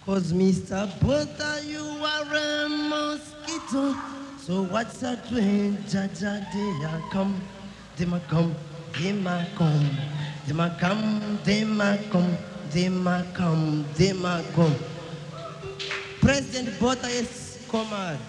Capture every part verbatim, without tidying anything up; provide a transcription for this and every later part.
Cause mister Butter, you are a mosquito. So what's that when Jaja they are come? They ma come, they ma come, they ma come, they ma come, they ma come, they ma come. President Butter is command.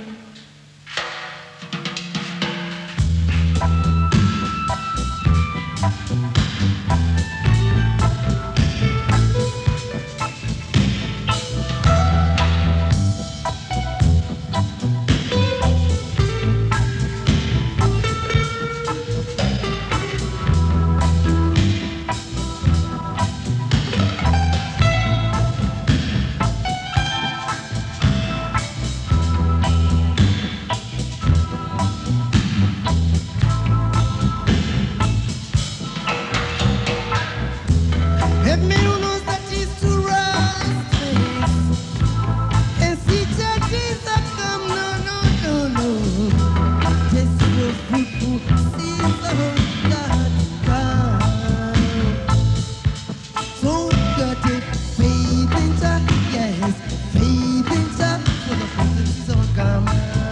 If me who knows that is to rise and see judges that come, no, no, no, no. Just your people see the God, God. So got it, faith in Jah, yes, faith in Jah, for the presence of come.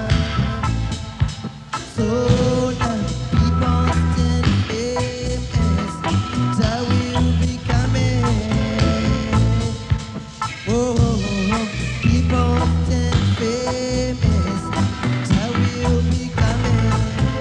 So the people stand famous, Jah will be coming. Oh, oh, oh, people stand famous, Jah will be coming.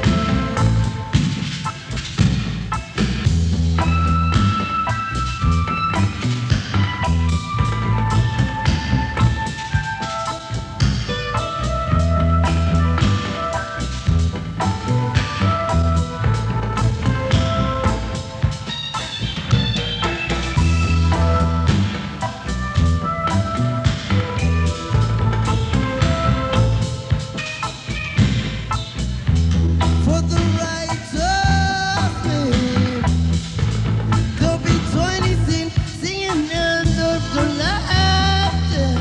For the righteous way, there'll be twenty sin, singing end of the laughter.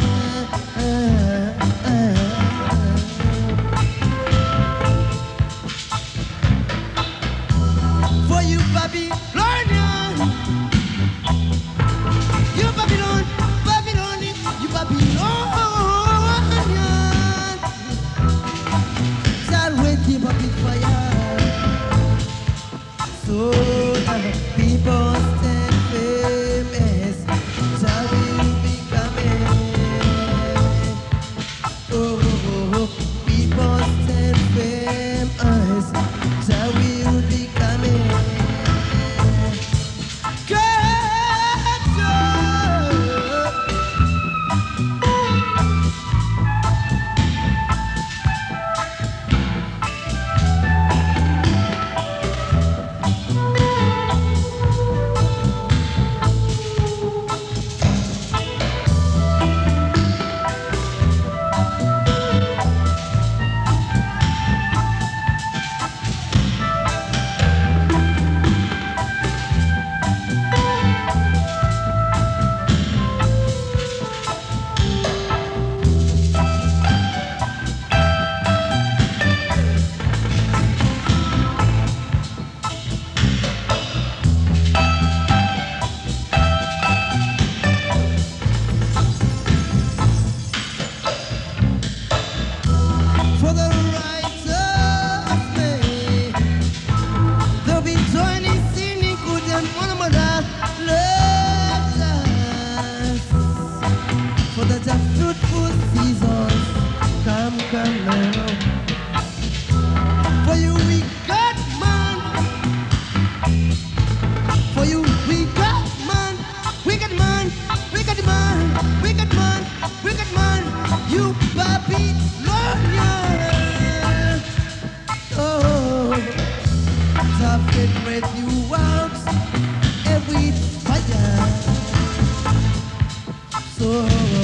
For you Babylonian, you Babylon, Babylonian, you Babylonian, shall wait keep up with fire. So the people stand famous, Jah will be coming. Oh, oh, oh, people stand famous, Jah will be coming. God, for the righteous way, there'll be twenty sinning good and one mother loves us. For the just fruitful seasons, come, come now. For you we got man, for you we got man, wicked man, wicked man, wicked man, wicked man, you Babylonian. Oh, Jah breath you out every fire. So